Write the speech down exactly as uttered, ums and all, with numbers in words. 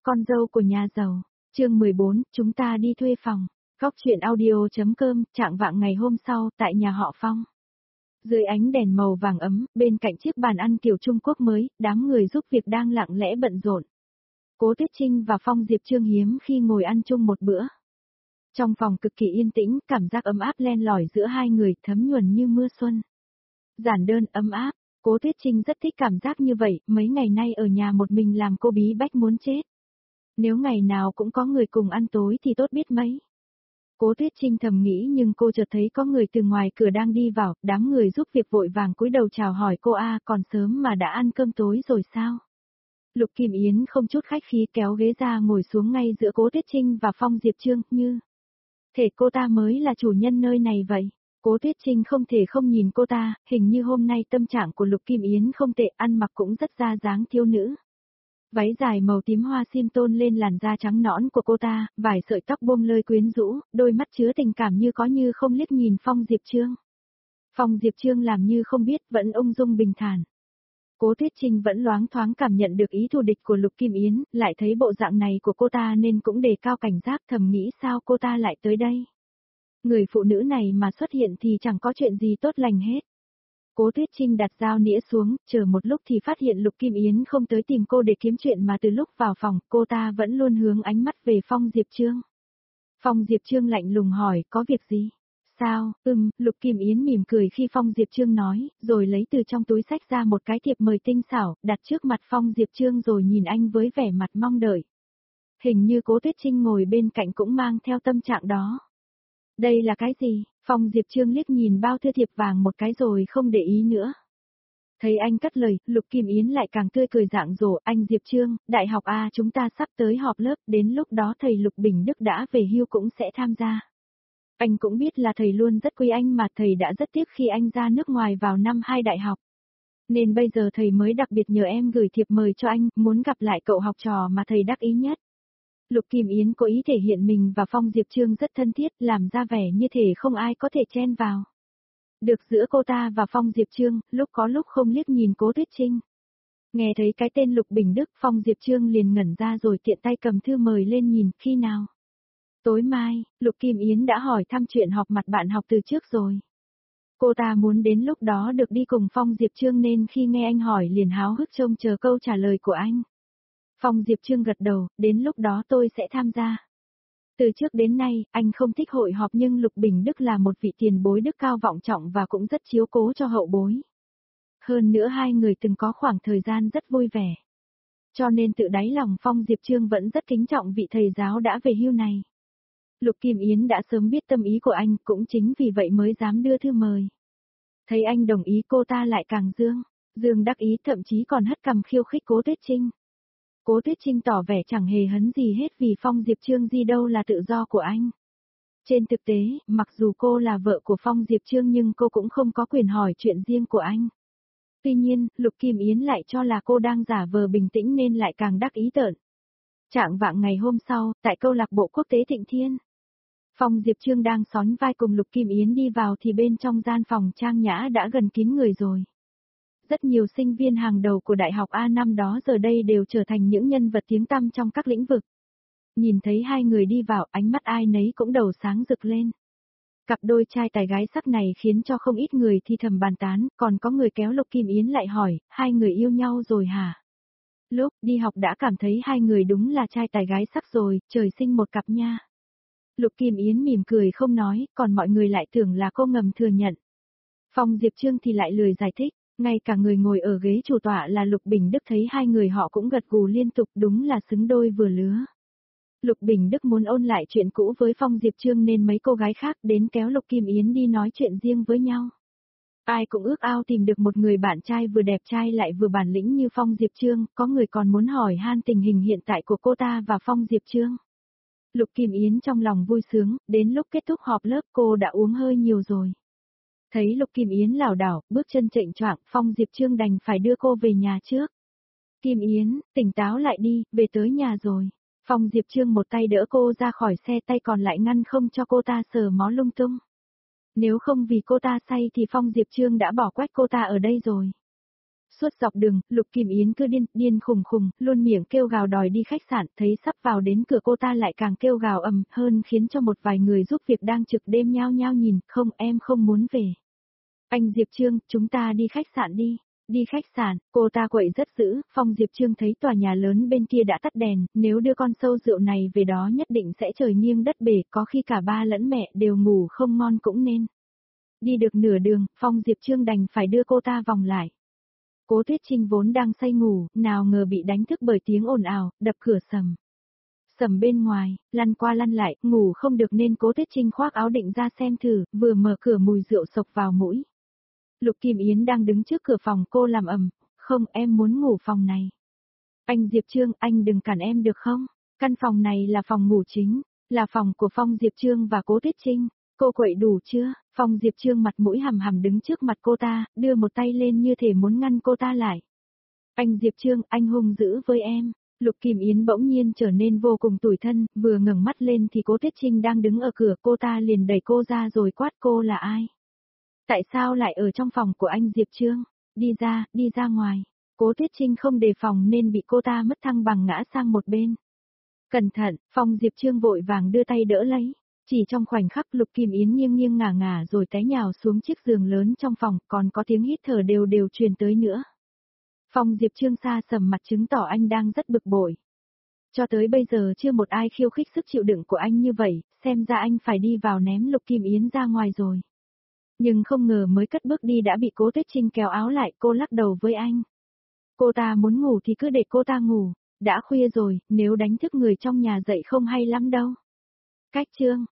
Con dâu của nhà giàu, chương mười bốn, chúng ta đi thuê phòng. Góc chuyện audio.com, trạng vạng ngày hôm sau, tại nhà họ Phong. Dưới ánh đèn màu vàng ấm, bên cạnh chiếc bàn ăn kiểu Trung Quốc mới, đám người giúp việc đang lặng lẽ bận rộn. Cố Tuyết Trinh và Phong Diệp Chương hiếm khi ngồi ăn chung một bữa. Trong phòng cực kỳ yên tĩnh, cảm giác ấm áp len lỏi giữa hai người, thấm nhuần như mưa xuân. Giản đơn, ấm áp. Cố Tuyết Trinh rất thích cảm giác như vậy, mấy ngày nay ở nhà một mình làm cô bí bách muốn chết. Nếu ngày nào cũng có người cùng ăn tối thì tốt biết mấy. Cố Tuyết Trinh thầm nghĩ nhưng cô chợt thấy có người từ ngoài cửa đang đi vào, đám người giúp việc vội vàng cúi đầu chào hỏi cô a, còn sớm mà đã ăn cơm tối rồi sao? Lục Kim Yến không chút khách khí kéo ghế ra ngồi xuống ngay giữa Cố Tuyết Trinh và Phong Diệp Chương, như thể cô ta mới là chủ nhân nơi này vậy. Cố Tuyết Trinh không thể không nhìn cô ta, hình như hôm nay tâm trạng của Lục Kim Yến không tệ, ăn mặc cũng rất ra dáng thiếu nữ. Váy dài màu tím hoa sim tôn lên làn da trắng nõn của cô ta, vài sợi tóc buông lơi quyến rũ, đôi mắt chứa tình cảm như có như không liếc nhìn Phong Diệp Chương. Phong Diệp Chương làm như không biết, vẫn ung dung bình thản. Cố Tuyết Trinh vẫn loáng thoáng cảm nhận được ý thù địch của Lục Kim Yến, lại thấy bộ dạng này của cô ta nên cũng đề cao cảnh giác, thầm nghĩ sao cô ta lại tới đây. Người phụ nữ này mà xuất hiện thì chẳng có chuyện gì tốt lành hết. Cố Tuyết Trinh đặt dao nĩa xuống, chờ một lúc thì phát hiện Lục Kim Yến không tới tìm cô để kiếm chuyện mà từ lúc vào phòng, cô ta vẫn luôn hướng ánh mắt về Phong Diệp Chương. Phong Diệp Chương lạnh lùng hỏi, có việc gì? Sao, ừm, Lục Kim Yến mỉm cười khi Phong Diệp Chương nói, rồi lấy từ trong túi xách ra một cái thiệp mời tinh xảo, đặt trước mặt Phong Diệp Chương rồi nhìn anh với vẻ mặt mong đợi. Hình như Cố Tuyết Trinh ngồi bên cạnh cũng mang theo tâm trạng đó. Đây là cái gì? Phong Diệp Chương liếc nhìn bao thư thiệp vàng một cái rồi không để ý nữa. Thấy anh cất lời, Lục Kim Yến lại càng tươi cười rạng rỡ, anh Diệp Chương, đại học A chúng ta sắp tới họp lớp, đến lúc đó thầy Lục Bình Đức đã về hưu cũng sẽ tham gia. Anh cũng biết là thầy luôn rất quý anh mà thầy đã rất tiếc khi anh ra nước ngoài vào năm hai đại học. Nên bây giờ thầy mới đặc biệt nhờ em gửi thiệp mời cho anh, muốn gặp lại cậu học trò mà thầy đắc ý nhất. Lục Kim Yến cố ý thể hiện mình và Phong Diệp Chương rất thân thiết, làm ra vẻ như thể không ai có thể chen vào. Được giữa cô ta và Phong Diệp Chương, lúc có lúc không liếc nhìn Cố Tuyết Trinh. Nghe thấy cái tên Lục Bình Đức, Phong Diệp Chương liền ngẩn ra rồi tiện tay cầm thư mời lên nhìn, khi nào? Tối mai, Lục Kim Yến đã hỏi thăm chuyện họp mặt bạn học từ trước rồi. Cô ta muốn đến lúc đó được đi cùng Phong Diệp Chương nên khi nghe anh hỏi liền háo hức trông chờ câu trả lời của anh. Phong Diệp Chương gật đầu, đến lúc đó tôi sẽ tham gia. Từ trước đến nay, anh không thích hội họp nhưng Lục Bình Đức là một vị tiền bối đức cao vọng trọng và cũng rất chiếu cố cho hậu bối. Hơn nữa hai người từng có khoảng thời gian rất vui vẻ. Cho nên tự đáy lòng Phong Diệp Chương vẫn rất kính trọng vị thầy giáo đã về hưu này. Lục Kim Yến đã sớm biết tâm ý của anh, cũng chính vì vậy mới dám đưa thư mời. Thấy anh đồng ý cô ta lại càng dương, dương đắc ý thậm chí còn hất cằm khiêu khích Cố Tuyết Trinh. Cố Tuyết Trinh tỏ vẻ chẳng hề hấn gì hết vì Phong Diệp Chương gì đâu là tự do của anh. Trên thực tế, mặc dù cô là vợ của Phong Diệp Chương nhưng cô cũng không có quyền hỏi chuyện riêng của anh. Tuy nhiên, Lục Kim Yến lại cho là cô đang giả vờ bình tĩnh nên lại càng đắc ý tợn. Trạng vạng ngày hôm sau, tại câu lạc bộ quốc tế Thịnh Thiên. Phong Diệp Chương đang xón vai cùng Lục Kim Yến đi vào thì bên trong gian phòng trang nhã đã gần kín người rồi. Rất nhiều sinh viên hàng đầu của Đại học A năm đó giờ đây đều trở thành những nhân vật tiếng tăm trong các lĩnh vực. Nhìn thấy hai người đi vào, ánh mắt ai nấy cũng đầu sáng rực lên. Cặp đôi trai tài gái sắc này khiến cho không ít người thi thầm bàn tán, còn có người kéo Lục Kim Yến lại hỏi, hai người yêu nhau rồi hả? Lúc đi học đã cảm thấy hai người đúng là trai tài gái sắc rồi, trời sinh một cặp nha. Lục Kim Yến mỉm cười không nói, còn mọi người lại tưởng là cô ngầm thừa nhận. Phong Diệp Chương thì lại lười giải thích. Ngay cả người ngồi ở ghế chủ tọa là Lục Bình Đức thấy hai người họ cũng gật gù liên tục, đúng là xứng đôi vừa lứa. Lục Bình Đức muốn ôn lại chuyện cũ với Phong Diệp Chương nên mấy cô gái khác đến kéo Lục Kim Yến đi nói chuyện riêng với nhau. Ai cũng ước ao tìm được một người bạn trai vừa đẹp trai lại vừa bản lĩnh như Phong Diệp Chương, có người còn muốn hỏi han tình hình hiện tại của cô ta và Phong Diệp Chương. Lục Kim Yến trong lòng vui sướng, đến lúc kết thúc họp lớp cô đã uống hơi nhiều rồi. Thấy Lục Kim Yến lảo đảo, bước chân chệch choạng, Phong Diệp Chương đành phải đưa cô về nhà trước. Kim Yến, tỉnh táo lại đi, về tới nhà rồi. Phong Diệp Chương một tay đỡ cô ra khỏi xe, tay còn lại ngăn không cho cô ta sờ mó lung tung. Nếu không vì cô ta say thì Phong Diệp Chương đã bỏ quách cô ta ở đây rồi. Suốt dọc đường, Lục Kim Yến cứ điên, điên khùng khùng, luôn miệng kêu gào đòi đi khách sạn, thấy sắp vào đến cửa cô ta lại càng kêu gào ầm hơn khiến cho một vài người giúp việc đang trực đêm nhao nhao nhìn, không em không muốn về. Anh Diệp Trương, chúng ta đi khách sạn đi. Đi khách sạn, cô ta quậy rất dữ, Phong Diệp Trương thấy tòa nhà lớn bên kia đã tắt đèn, nếu đưa con sâu rượu này về đó nhất định sẽ trời nghiêng đất bể, có khi cả ba lẫn mẹ đều ngủ không ngon cũng nên. Đi được nửa đường, Phong Diệp Trương đành phải đưa cô ta vòng lại. Cố Tuyết Trinh vốn đang say ngủ, nào ngờ bị đánh thức bởi tiếng ồn ào, đập cửa sầm. Sầm bên ngoài, lăn qua lăn lại, ngủ không được nên Cố Tuyết Trinh khoác áo định ra xem thử, vừa mở cửa mùi rượu sộc vào mũi. Lục Kim Yến đang đứng trước cửa phòng cô làm ầm, không em muốn ngủ phòng này. Anh Diệp Trương, anh đừng cản em được không? Căn phòng này là phòng ngủ chính, là phòng của Phong Diệp Trương và Cố Tuyết Trinh. Cô quậy đủ chưa? Phong Diệp Trương mặt mũi hầm hầm đứng trước mặt cô ta, đưa một tay lên như thể muốn ngăn cô ta lại. Anh Diệp Trương, anh hung dữ với em. Lục Kim Yến bỗng nhiên trở nên vô cùng tủi thân, vừa ngẩng mắt lên thì Cố Tuyết Trinh đang đứng ở cửa, cô ta liền đẩy cô ra rồi quát cô là ai? Tại sao lại ở trong phòng của anh Diệp Trương? Đi ra, đi ra ngoài. Cố Tuyết Trinh không đề phòng nên bị cô ta mất thăng bằng ngã sang một bên. Cẩn thận, Phong Diệp Trương vội vàng đưa tay đỡ lấy. Chỉ trong khoảnh khắc Lục Kim Yến nghiêng nghiêng ngả ngả rồi té nhào xuống chiếc giường lớn trong phòng, còn có tiếng hít thở đều đều truyền tới nữa. Phong Diệp Trương xa sầm mặt chứng tỏ anh đang rất bực bội. Cho tới bây giờ chưa một ai khiêu khích sức chịu đựng của anh như vậy, xem ra anh phải đi vào ném Lục Kim Yến ra ngoài rồi. Nhưng không ngờ mới cất bước đi đã bị Cố Tuyết Trinh kéo áo lại, cô lắc đầu với anh. Cô ta muốn ngủ thì cứ để cô ta ngủ, đã khuya rồi, nếu đánh thức người trong nhà dậy không hay lắm đâu. Cách chương